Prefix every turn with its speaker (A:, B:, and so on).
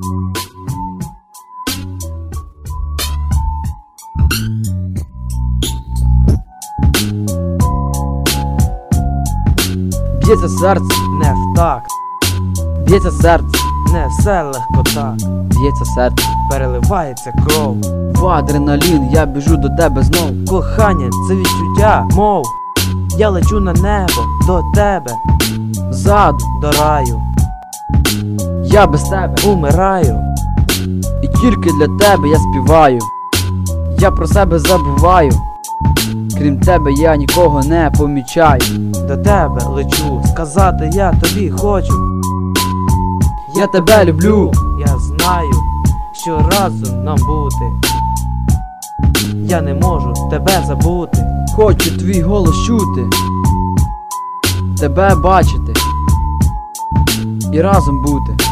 A: Б'ється серце не в такт, б'ється серце не все легко так, б'ється серце, переливається кров. В адреналін я біжу до тебе знов. Кохання — це відчуття, мов я лечу на небо до тебе, ззаду до раю. Я без тебе умираю, і тільки для тебе я співаю. Я про себе забуваю, крім тебе я нікого не помічаю. До тебе лечу, сказати я тобі хочу. Я тебе люблю, я знаю, що разом нам бути. Я не можу тебе забути. Хочу твій голос чути, тебе бачити і разом бути.